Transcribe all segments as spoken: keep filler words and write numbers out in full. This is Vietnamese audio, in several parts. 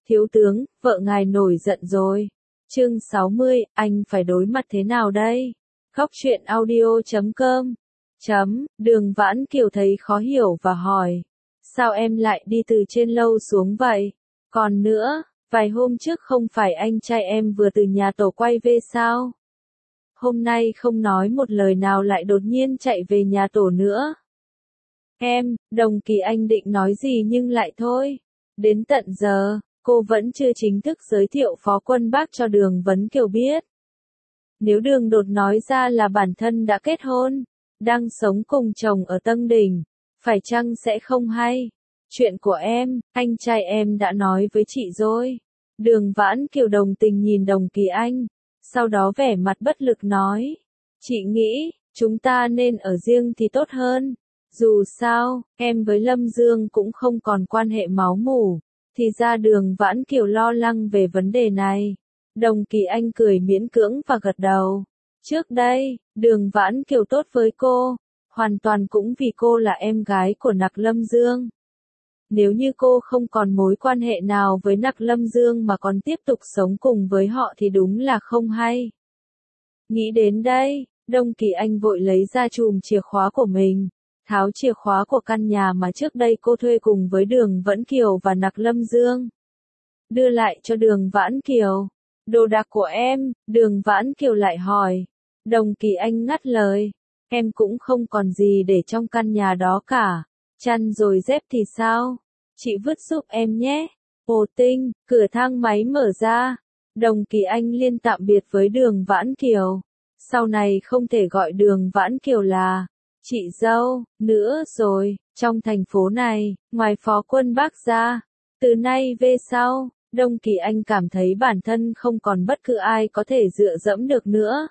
Thiếu tướng, vợ ngài nổi giận rồi. Chương sáu mươi, anh phải đối mặt thế nào đây? Góc truyện audio chấm com chấm, Đường Vãn Kiều thấy khó hiểu và hỏi. Sao em lại đi từ trên lâu xuống vậy? Còn nữa, vài hôm trước không phải anh trai em vừa từ nhà tổ quay về sao? Hôm nay không nói một lời nào lại đột nhiên chạy về nhà tổ nữa. Em, Đồng Kỳ Anh định nói gì nhưng lại thôi. Đến tận giờ, cô vẫn chưa chính thức giới thiệu Phó Quân Bác cho Đường Vấn Kiều biết. Nếu Đường Đột nói ra là bản thân đã kết hôn, đang sống cùng chồng ở Tân Đình, phải chăng sẽ không hay? Chuyện của em, anh trai em đã nói với chị rồi. Đường Vãn Kiều đồng tình nhìn Đồng Kỳ Anh, sau đó vẻ mặt bất lực nói. Chị nghĩ, chúng ta nên ở riêng thì tốt hơn. Dù sao, em với Lâm Dương cũng không còn quan hệ máu mủ. Thì ra Đường Vãn Kiều lo lắng về vấn đề này. Đồng Kỳ Anh cười miễn cưỡng và gật đầu. Trước đây, Đường Vãn Kiều tốt với cô, hoàn toàn cũng vì cô là em gái của Nặc Lâm Dương. Nếu như cô không còn mối quan hệ nào với Nặc Lâm Dương mà còn tiếp tục sống cùng với họ thì đúng là không hay. Nghĩ đến đây, Đồng Kỳ Anh vội lấy ra chùm chìa khóa của mình, tháo chìa khóa của căn nhà mà trước đây cô thuê cùng với Đường Vãn Kiều và Nặc Lâm Dương. Đưa lại cho Đường Vãn Kiều. Đồ đạc của em, Đường Vãn Kiều lại hỏi. Đồng Kỳ Anh ngắt lời. Em cũng không còn gì để trong căn nhà đó cả. Chăn rồi dép thì sao? Chị vứt giúp em nhé. Ồ Tinh, cửa thang máy mở ra. Đồng Kỳ Anh liên tạm biệt với Đường Vãn Kiều. Sau này không thể gọi Đường Vãn Kiều là chị dâu nữa rồi. Trong thành phố này, ngoài Phó Quân Bác ra, từ nay về sau, Đồng Kỳ Anh cảm thấy bản thân không còn bất cứ ai có thể dựa dẫm được nữa.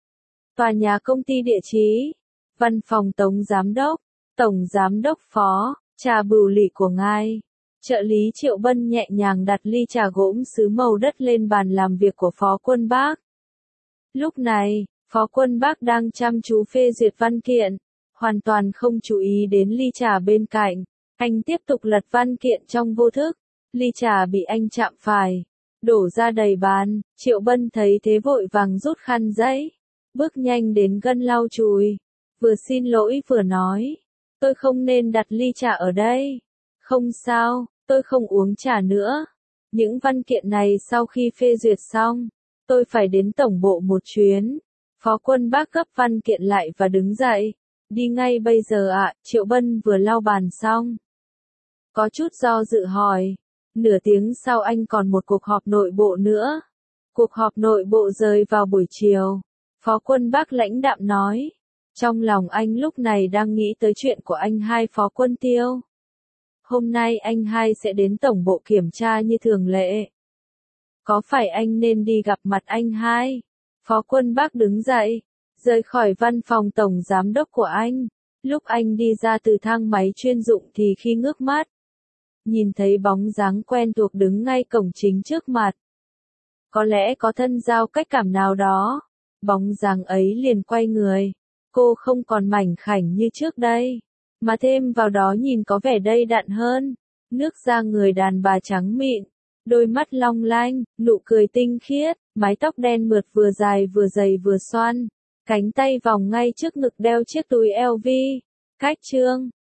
Tòa nhà công ty địa chí, văn phòng Tổng Giám đốc, Tổng Giám đốc Phó, trà bửu lỵ của ngài. Trợ lý Triệu Bân nhẹ nhàng đặt ly trà gốm sứ màu đất lên bàn làm việc của Phó Quân Bác. Lúc này, Phó Quân Bác đang chăm chú phê duyệt văn kiện, hoàn toàn không chú ý đến ly trà bên cạnh. Anh tiếp tục lật văn kiện trong vô thức. Ly trà bị anh chạm phải, đổ ra đầy bàn. Triệu Bân thấy thế vội vàng rút khăn giấy, bước nhanh đến gân lau chùi, vừa xin lỗi vừa nói, tôi không nên đặt ly trà ở đây. Không sao, tôi không uống trà nữa. Những văn kiện này sau khi phê duyệt xong, tôi phải đến tổng bộ một chuyến. Phó Quân Bác gấp văn kiện lại và đứng dậy. Đi ngay bây giờ ạ. Triệu Bân vừa lau bàn xong, có chút do dự hỏi. Nửa tiếng sau anh còn một cuộc họp nội bộ nữa. Cuộc họp nội bộ rơi vào buổi chiều. Phó Quân Bác lãnh đạm nói. Trong lòng anh lúc này đang nghĩ tới chuyện của anh hai Phó Quân Tiêu. Hôm nay anh hai sẽ đến tổng bộ kiểm tra như thường lệ. Có phải anh nên đi gặp mặt anh hai? Phó Quân Bác đứng dậy, rời khỏi văn phòng tổng giám đốc của anh. Lúc anh đi ra từ thang máy chuyên dụng thì khi ngước mắt, nhìn thấy bóng dáng quen thuộc đứng ngay cổng chính trước mặt. Có lẽ có thân giao cách cảm nào đó. Bóng dáng ấy liền quay người. Cô không còn mảnh khảnh như trước đây, mà thêm vào đó nhìn có vẻ đầy đặn hơn. Nước da người đàn bà trắng mịn, đôi mắt long lanh, nụ cười tinh khiết, mái tóc đen mượt vừa dài vừa dày vừa xoăn, cánh tay vòng ngay trước ngực đeo chiếc túi lờ vê. Cách trương,